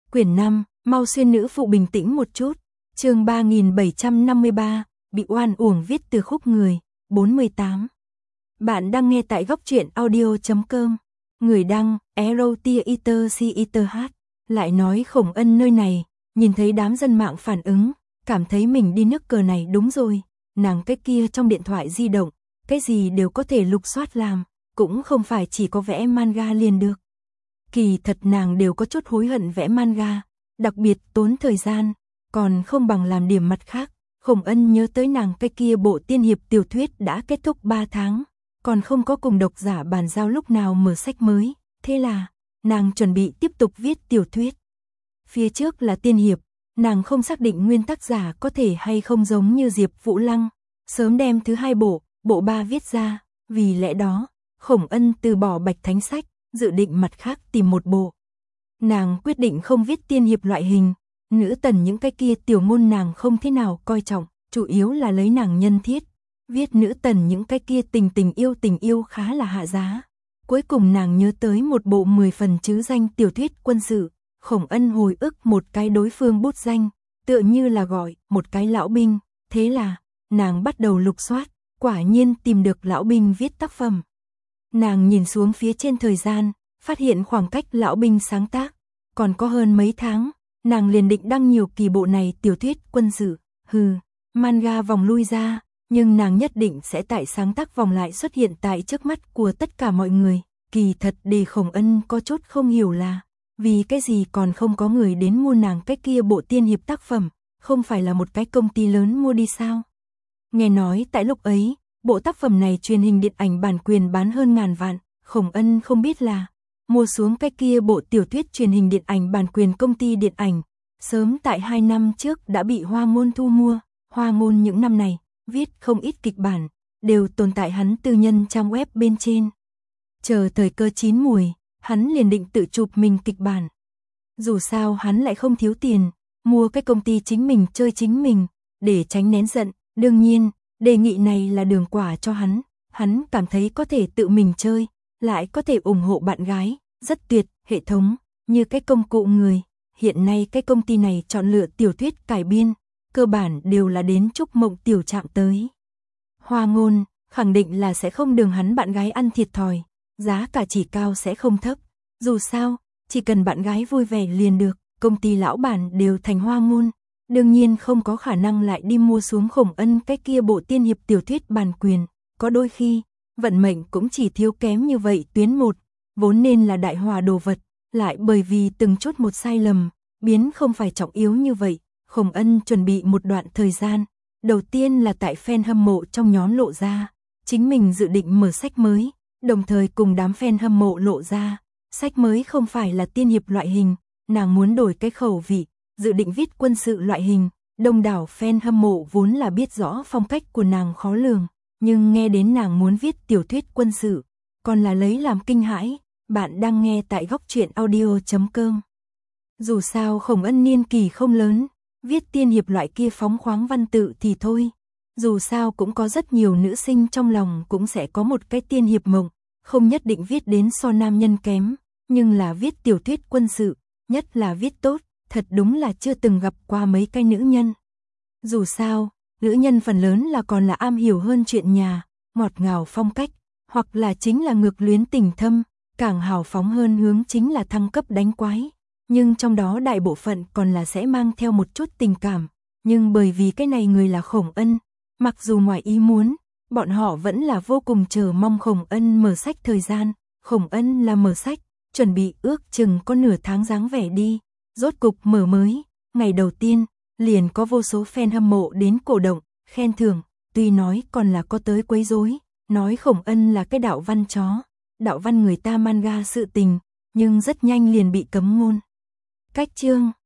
Quyển 5, mau xuyên nữ phụ bình tĩnh một chút. Chương 3753, bị oan uổng viết từ khúc người, 48. Bạn đang nghe tại góc truyện audio.com. Người đăng, Erotiater lại nói Khổng Ân nơi này, nhìn thấy đám dân mạng phản ứng, cảm thấy mình đi nước cờ này đúng rồi, nàng cái kia trong điện thoại di động, cái gì đều có thể lục soát làm, cũng không phải chỉ có vẽ manga liền được. Kỳ thật nàng đều có chút hối hận vẽ manga, đặc biệt tốn thời gian, còn không bằng làm điểm mặt khác. Khổng Ân nhớ tới nàng cái kia bộ tiên hiệp tiểu thuyết đã kết thúc 3 tháng, còn không có cùng độc giả bàn giao lúc nào mở sách mới, thế là nàng chuẩn bị tiếp tục viết tiểu thuyết. Phía trước là tiên hiệp, nàng không xác định nguyên tác giả có thể hay không giống như Diệp Vũ Lăng, sớm đem thứ 2 bộ 3 viết ra, vì lẽ đó, Khổng Ân từ bỏ Bạch Thánh sách, dự định mặt khác tìm một bộ. Nàng quyết định không viết tiên hiệp loại hình, nữ tần những cái kia tiểu ngôn nàng không thế nào coi trọng, chủ yếu là lấy nàng nhân thiết. Viết nữ tần những cái kia tình yêu khá là hạ giá. Cuối cùng nàng nhớ tới một bộ 10 phần chứ danh tiểu thuyết quân sự, Khổng Ân hồi ức một cái đối phương bút danh, tựa như là gọi một cái lão binh, thế là nàng bắt đầu lục soát, quả nhiên tìm được lão binh viết tác phẩm. Nàng nhìn xuống phía trên thời gian, phát hiện khoảng cách lão binh sáng tác, còn có hơn mấy tháng, nàng liền định đăng nhiều kỳ bộ này tiểu thuyết quân sự, manga vòng lui ra, nhưng nàng nhất định sẽ tại sáng tác vòng lại xuất hiện tại trước mắt của tất cả mọi người. Kỳ thật để Khổng Ân có chút không hiểu là, vì cái gì còn không có người đến mua nàng cái kia bộ tiên hiệp tác phẩm, không phải là một cái công ty lớn mua đi sao? Nghe nói tại lúc ấy, bộ tác phẩm này truyền hình điện ảnh bản quyền bán hơn ngàn vạn, Khổng Ân không biết là mua xuống cái kia bộ tiểu thuyết truyền hình điện ảnh bản quyền công ty điện ảnh, sớm tại 2 năm trước đã bị Hoa Ngôn thu mua. Hoa Ngôn những năm này viết không ít kịch bản, đều tồn tại hắn tư nhân trang web bên trên. Chờ thời cơ chín mùi, hắn liền định tự chụp mình kịch bản. Dù sao hắn lại không thiếu tiền, mua cái công ty chính mình chơi chính mình, để tránh nén giận. Đương nhiên, đề nghị này là đường quả cho hắn cảm thấy có thể tự mình chơi, lại có thể ủng hộ bạn gái, rất tuyệt, hệ thống, như cái công cụ người. Hiện nay cái công ty này chọn lựa tiểu thuyết cải biên, cơ bản đều là đến Trúc Mộng tiểu trạm tới. Hoa Ngôn, khẳng định là sẽ không đường hắn bạn gái ăn thiệt thòi, giá cả chỉ cao sẽ không thấp. Dù sao, chỉ cần bạn gái vui vẻ liền được, công ty lão bản đều thành Hoa Ngôn. Đương nhiên không có khả năng lại đi mua xuống Khổng Ân cái kia bộ tiên hiệp tiểu thuyết bản quyền, có đôi khi, vận mệnh cũng chỉ thiếu kém như vậy tuyến một, vốn nên là đại hòa đồ vật, lại bởi vì từng chút một sai lầm, biến không phải trọng yếu như vậy. Khổng Ân chuẩn bị một đoạn thời gian, đầu tiên là tại fan hâm mộ trong nhóm lộ ra, chính mình dự định mở sách mới, đồng thời cùng đám fan hâm mộ lộ ra, sách mới không phải là tiên hiệp loại hình, nàng muốn đổi cái khẩu vị, dự định viết quân sự loại hình. Đông đảo fan hâm mộ vốn là biết rõ phong cách của nàng khó lường, nhưng nghe đến nàng muốn viết tiểu thuyết quân sự, còn là lấy làm kinh hãi. Bạn đang nghe tại góc truyện audio.com. Dù sao Khổng Ân niên kỳ không lớn, viết tiên hiệp loại kia phóng khoáng văn tự thì thôi. Dù sao cũng có rất nhiều nữ sinh trong lòng cũng sẽ có một cái tiên hiệp mộng, không nhất định viết đến so nam nhân kém, nhưng là viết tiểu thuyết quân sự, nhất là viết tốt, thật đúng là chưa từng gặp qua mấy cái nữ nhân. Dù sao, nữ nhân phần lớn là còn là am hiểu hơn chuyện nhà, ngọt ngào phong cách, hoặc là chính là ngược luyến tình thâm, càng hào phóng hơn hướng chính là thăng cấp đánh quái. Nhưng trong đó đại bộ phận còn là sẽ mang theo một chút tình cảm, nhưng bởi vì cái này người là Khổng Ân, mặc dù ngoài ý muốn, bọn họ vẫn là vô cùng chờ mong Khổng Ân mở sách thời gian. Khổng Ân là mở sách, chuẩn bị ước chừng có nửa tháng dáng vẻ đi, rốt cục mở mới, ngày đầu tiên, liền có vô số fan hâm mộ đến cổ động, khen thưởng, tuy nói còn là có tới quấy rối, nói Khổng Ân là cái đạo văn chó, đạo văn người ta manga sự tình, nhưng rất nhanh liền bị cấm ngôn. Cách chương